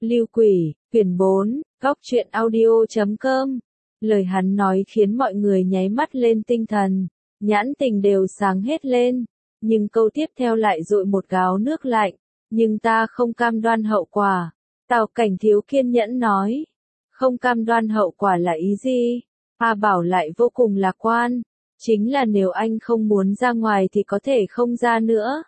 Lưu Quỷ, quyển 4, góc truyện audio.com. Lời hắn nói khiến mọi người nháy mắt lên tinh thần, nhãn tình đều sáng hết lên, nhưng câu tiếp theo lại dội một gáo nước lạnh, nhưng ta không cam đoan hậu quả. Tào Cảnh thiếu kiên nhẫn nói, không cam đoan hậu quả là ý gì? A Bảo lại vô cùng lạc quan, chính là nếu anh không muốn ra ngoài thì có thể không ra nữa.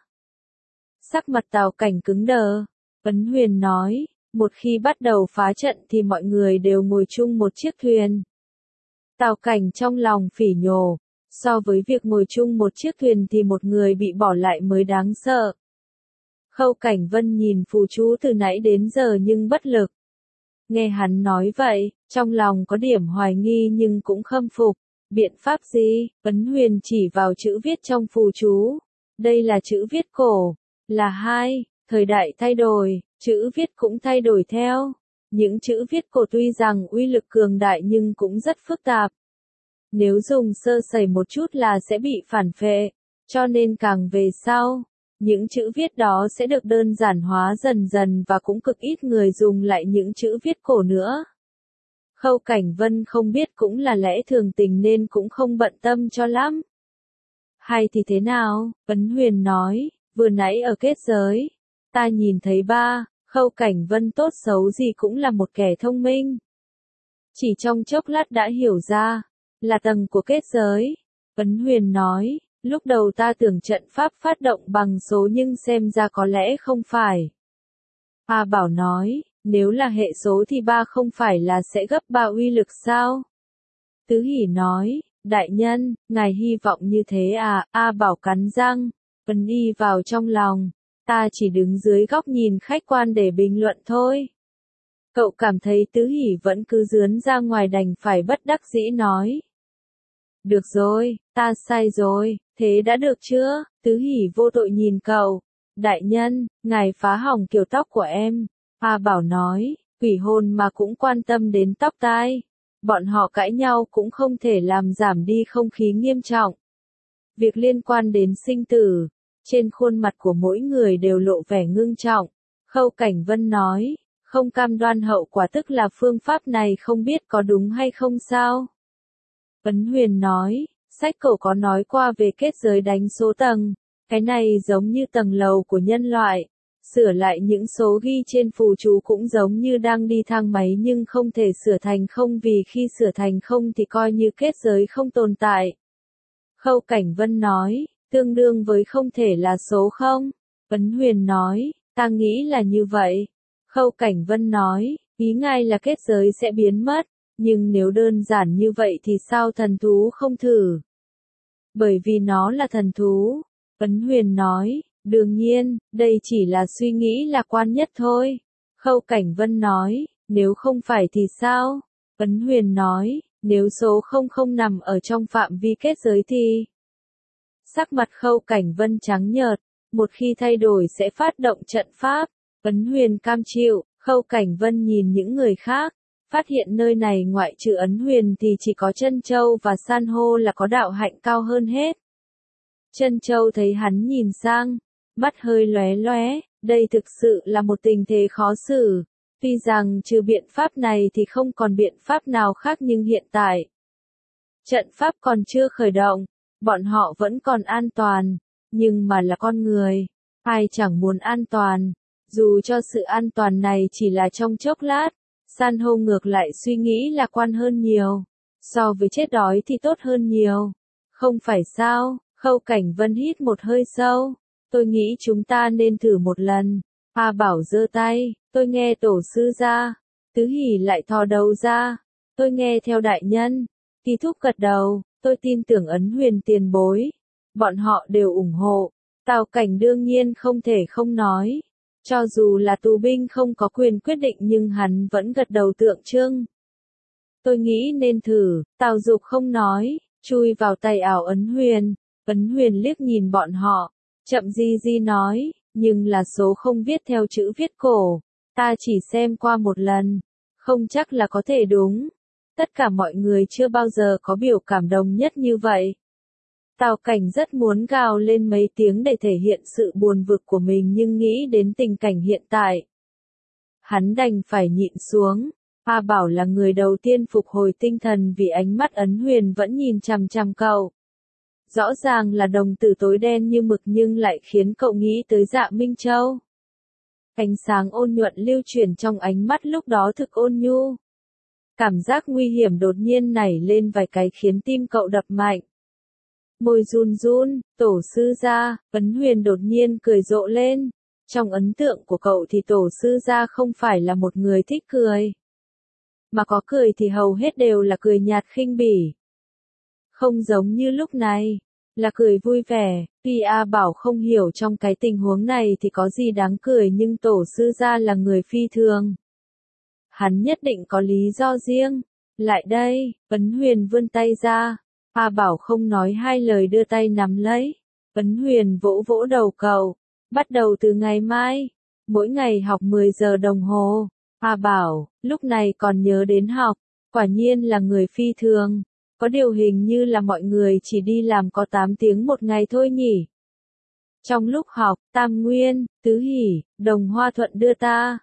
Sắc mặt Tào Cảnh cứng đờ, Ấn Huyền nói, một khi bắt đầu phá trận thì mọi người đều ngồi chung một chiếc thuyền. Tào Cảnh trong lòng phỉ nhổ, so với việc ngồi chung một chiếc thuyền thì một người bị bỏ lại mới đáng sợ. Khâu Cảnh Vân nhìn phù chú từ nãy đến giờ nhưng bất lực. Nghe hắn nói vậy, trong lòng có điểm hoài nghi nhưng cũng khâm phục. Biện pháp gì? Ấn Huyền chỉ vào chữ viết trong phù chú. Đây là chữ viết cổ, là hai, thời đại thay đổi, chữ viết cũng thay đổi theo. Những chữ viết cổ tuy rằng uy lực cường đại nhưng cũng rất phức tạp. Nếu dùng sơ sẩy một chút là sẽ bị phản phệ, cho nên càng về sau, những chữ viết đó sẽ được đơn giản hóa dần dần và cũng cực ít người dùng lại những chữ viết cổ nữa. Khâu Cảnh Vân không biết cũng là lẽ thường tình nên cũng không bận tâm cho lắm. Hay thì thế nào? Ấn Huyền nói, vừa nãy ở kết giới, ta nhìn thấy Khâu Cảnh Vân tốt xấu gì cũng là một kẻ thông minh. Chỉ trong chốc lát đã hiểu ra, là tầng của kết giới. Ấn Huyền nói, lúc đầu ta tưởng trận pháp phát động bằng số nhưng xem ra có lẽ không phải. A Bảo nói, nếu là hệ số thì 3 không phải là sẽ gấp 3 uy lực sao? Tứ Hỷ nói, đại nhân, ngài hy vọng như thế à? A Bảo cắn răng, ấn y vào trong lòng, ta chỉ đứng dưới góc nhìn khách quan để bình luận thôi. Cậu cảm thấy Tứ Hỷ vẫn cứ dướn ra ngoài đành phải bất đắc dĩ nói. Được rồi, ta sai rồi, thế đã được chưa? Tứ Hỷ vô tội nhìn cậu. Đại nhân, ngài phá hỏng kiểu tóc của em. A Bảo nói, quỷ hồn mà cũng quan tâm đến tóc tai. Bọn họ cãi nhau cũng không thể làm giảm đi không khí nghiêm trọng. Việc liên quan đến sinh tử, trên khuôn mặt của mỗi người đều lộ vẻ ngưng trọng. Khâu Cảnh Vân nói, không cam đoan hậu quả tức là phương pháp này không biết có đúng hay không sao? Ấn Huyền nói, sách cổ có nói qua về kết giới đánh số tầng, cái này giống như tầng lầu của nhân loại, sửa lại những số ghi trên phù chú cũng giống như đang đi thang máy nhưng không thể sửa thành không vì khi sửa thành không thì coi như kết giới không tồn tại. Khâu Cảnh Vân nói, tương đương với không thể là số không? Ấn Huyền nói, ta nghĩ là như vậy. Khâu Cảnh Vân nói, ý ngài là kết giới sẽ biến mất. Nhưng nếu đơn giản như vậy thì sao thần thú không thử? Bởi vì nó là thần thú. Ấn Huyền nói, đương nhiên, đây chỉ là suy nghĩ lạc quan nhất thôi. Khâu Cảnh Vân nói, nếu không phải thì sao? Ấn Huyền nói, nếu số 00 nằm ở trong phạm vi kết giới thì... Sắc mặt Khâu Cảnh Vân trắng nhợt, một khi thay đổi sẽ phát động trận pháp. Ấn Huyền cam chịu, Khâu Cảnh Vân nhìn những người khác. Phát hiện nơi này ngoại trừ Ấn Huyền thì chỉ có Trân Châu và San hô là có đạo hạnh cao hơn hết. Trân Châu thấy hắn nhìn sang, mắt hơi lóe lóe, đây thực sự là một tình thế khó xử. Tuy rằng trừ biện pháp này thì không còn biện pháp nào khác nhưng hiện tại, trận pháp còn chưa khởi động, bọn họ vẫn còn an toàn, nhưng mà là con người, ai chẳng muốn an toàn, dù cho sự an toàn này chỉ là trong chốc lát. San hô ngược lại suy nghĩ lạc quan hơn nhiều. So với chết đói thì tốt hơn nhiều. Không phải sao? Khâu Cảnh Vân hít một hơi sâu. Tôi nghĩ chúng ta nên thử một lần. A Bảo giơ tay. Tôi nghe tổ sư ra. Tứ Hỷ lại thò đầu ra. Tôi nghe theo đại nhân. Kỳ Thúc gật đầu. Tôi tin tưởng Ấn Huyền tiền bối. Bọn họ đều ủng hộ. Tào Cảnh đương nhiên không thể không nói. Cho dù là tù binh không có quyền quyết định nhưng hắn vẫn gật đầu tượng trưng. Tôi nghĩ nên thử, Tào Dục không nói, chui vào tay ảo Ấn Huyền. Ấn Huyền liếc nhìn bọn họ, chậm di nói, nhưng là số không viết theo chữ viết cổ. Ta chỉ xem qua một lần, không chắc là có thể đúng. Tất cả mọi người chưa bao giờ có biểu cảm đồng nhất như vậy. Tào Cảnh rất muốn gào lên mấy tiếng để thể hiện sự buồn bực của mình nhưng nghĩ đến tình cảnh hiện tại. Hắn đành phải nhịn xuống. A Bảo là người đầu tiên phục hồi tinh thần vì ánh mắt Ấn Huyền vẫn nhìn chằm chằm cậu. Rõ ràng là đồng tử tối đen như mực nhưng lại khiến cậu nghĩ tới Dạ Minh Châu. Ánh sáng ôn nhuận lưu chuyển trong ánh mắt lúc đó thực ôn nhu. Cảm giác nguy hiểm đột nhiên nảy lên vài cái khiến tim cậu đập mạnh. Môi run run, tổ sư gia, Ấn Huyền đột nhiên cười rộ lên. Trong ấn tượng của cậu thì tổ sư gia không phải là một người thích cười. Mà có cười thì hầu hết đều là cười nhạt khinh bỉ. Không giống như lúc này, là cười vui vẻ. Tuy A Bảo không hiểu trong cái tình huống này thì có gì đáng cười nhưng tổ sư gia là người phi thường. Hắn nhất định có lý do riêng. Lại đây, Ấn Huyền vươn tay ra. A Bảo không nói hai lời đưa tay nắm lấy. Ấn Huyền vỗ vỗ đầu cậu. Bắt đầu từ ngày mai, mỗi ngày học 10 giờ đồng hồ. A Bảo, lúc này còn nhớ đến học, quả nhiên là người phi thường. Có điều hình như là mọi người chỉ đi làm có 8 tiếng một ngày thôi nhỉ. Trong lúc học, Tam Nguyên, Tứ Hỷ, Đồng Hoa Thuận đưa ta.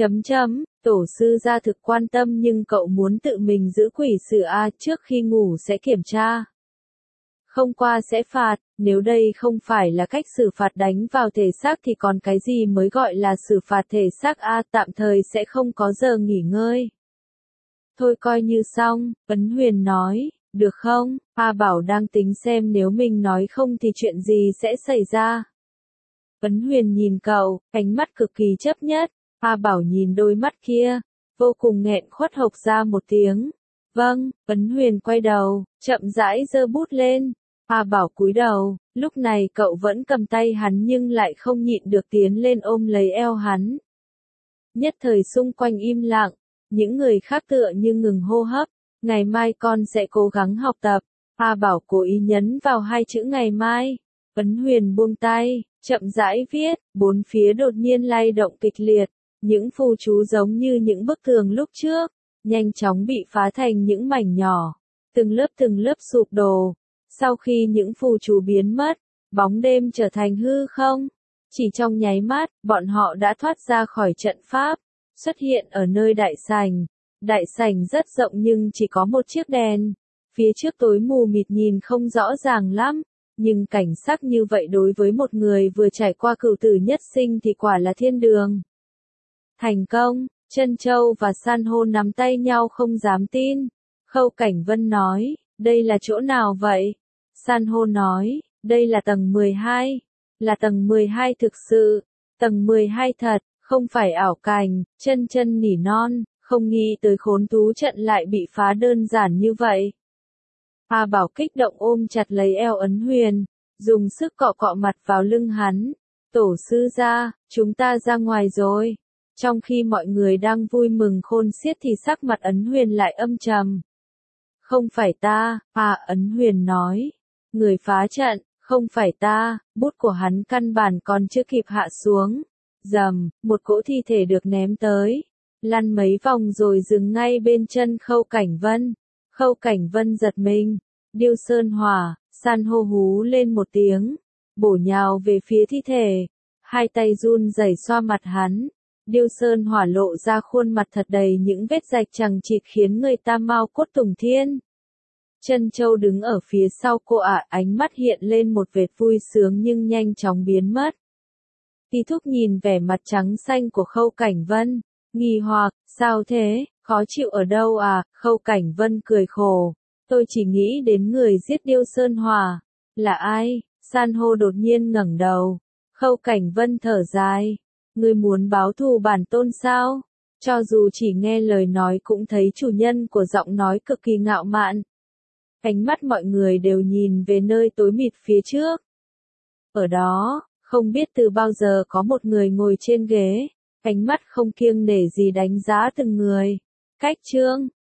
Tổ sư gia thực quan tâm nhưng cậu muốn tự mình giữ quỷ sự A trước khi ngủ sẽ kiểm tra. Không qua sẽ phạt, nếu đây không phải là cách xử phạt đánh vào thể xác thì còn cái gì mới gọi là xử phạt thể xác A, tạm thời sẽ không có giờ nghỉ ngơi. Thôi coi như xong, Ấn Huyền nói, được không? A Bảo đang tính xem nếu mình nói không thì chuyện gì sẽ xảy ra. Ấn Huyền nhìn cậu, ánh mắt cực kỳ chấp nhất. A Bảo nhìn đôi mắt kia, vô cùng nghẹn khuất hộc ra một tiếng. Vâng, Ấn Huyền quay đầu, chậm rãi giơ bút lên. A Bảo cúi đầu, lúc này cậu vẫn cầm tay hắn nhưng lại không nhịn được tiến lên ôm lấy eo hắn. Nhất thời xung quanh im lặng, những người khác tựa như ngừng hô hấp. Ngày mai con sẽ cố gắng học tập. A Bảo cố ý nhấn vào hai chữ ngày mai. Ấn Huyền buông tay, chậm rãi viết, bốn phía đột nhiên lay động kịch liệt. Những phù chú giống như những bức tường lúc trước, nhanh chóng bị phá thành những mảnh nhỏ, từng lớp sụp đổ. Sau khi những phù chú biến mất, bóng đêm trở thành hư không. Chỉ trong nháy mắt, bọn họ đã thoát ra khỏi trận pháp, xuất hiện ở nơi đại sảnh. Đại sảnh rất rộng nhưng chỉ có một chiếc đèn. Phía trước tối mù mịt nhìn không rõ ràng lắm, nhưng cảnh sắc như vậy đối với một người vừa trải qua cửu tử nhất sinh thì quả là thiên đường. Thành công, Trân Châu và San hô nắm tay nhau không dám tin. Khâu Cảnh Vân nói, đây là chỗ nào vậy? San hô nói, đây là tầng 12. Là tầng 12 thực sự. Tầng 12 thật, không phải ảo cảnh. Chân nỉ non, không nghĩ tới khốn thú trận lại bị phá đơn giản như vậy. A Bảo kích động ôm chặt lấy eo Ấn Huyền, dùng sức cọ cọ mặt vào lưng hắn. Tổ sư gia, chúng ta ra ngoài rồi. Trong khi mọi người đang vui mừng khôn xiết thì sắc mặt Ấn Huyền lại âm trầm. Không phải ta, Ấn Huyền nói. Người phá trận, không phải ta, bút của hắn căn bản còn chưa kịp hạ xuống. Rầm, một cỗ thi thể được ném tới. Lăn mấy vòng rồi dừng ngay bên chân Khâu Cảnh Vân. Khâu Cảnh Vân giật mình. Điêu Sơn Hỏa, San hô hú lên một tiếng. Bổ nhào về phía thi thể. Hai tay run rẩy xoa mặt hắn. Điêu Sơn Hỏa lộ ra khuôn mặt thật đầy những vết rạch chằng chịt khiến người ta mau cốt tùng thiên. Trân Châu đứng ở phía sau cô ánh mắt hiện lên một vệt vui sướng nhưng nhanh chóng biến mất. Ti Thúc nhìn vẻ mặt trắng xanh của Khâu Cảnh Vân, nghi hoặc, sao thế, khó chịu ở đâu à? Khâu Cảnh Vân cười khổ, tôi chỉ nghĩ đến người giết Điêu Sơn Hỏa. Là ai? San hô đột nhiên ngẩng đầu. Khâu Cảnh Vân thở dài. Ngươi muốn báo thù bản tôn sao? Cho dù chỉ nghe lời nói cũng thấy chủ nhân của giọng nói cực kỳ ngạo mạn. Ánh mắt mọi người đều nhìn về nơi tối mịt phía trước. Ở đó, không biết từ bao giờ có một người ngồi trên ghế, ánh mắt không kiêng nể gì đánh giá từng người. Cách chương